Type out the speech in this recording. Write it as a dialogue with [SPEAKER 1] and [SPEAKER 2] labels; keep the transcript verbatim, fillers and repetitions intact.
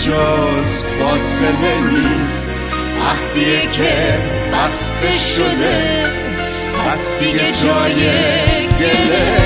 [SPEAKER 1] جز فاصله نیست، عهدیه که بسته شده، پس دیگه جای گله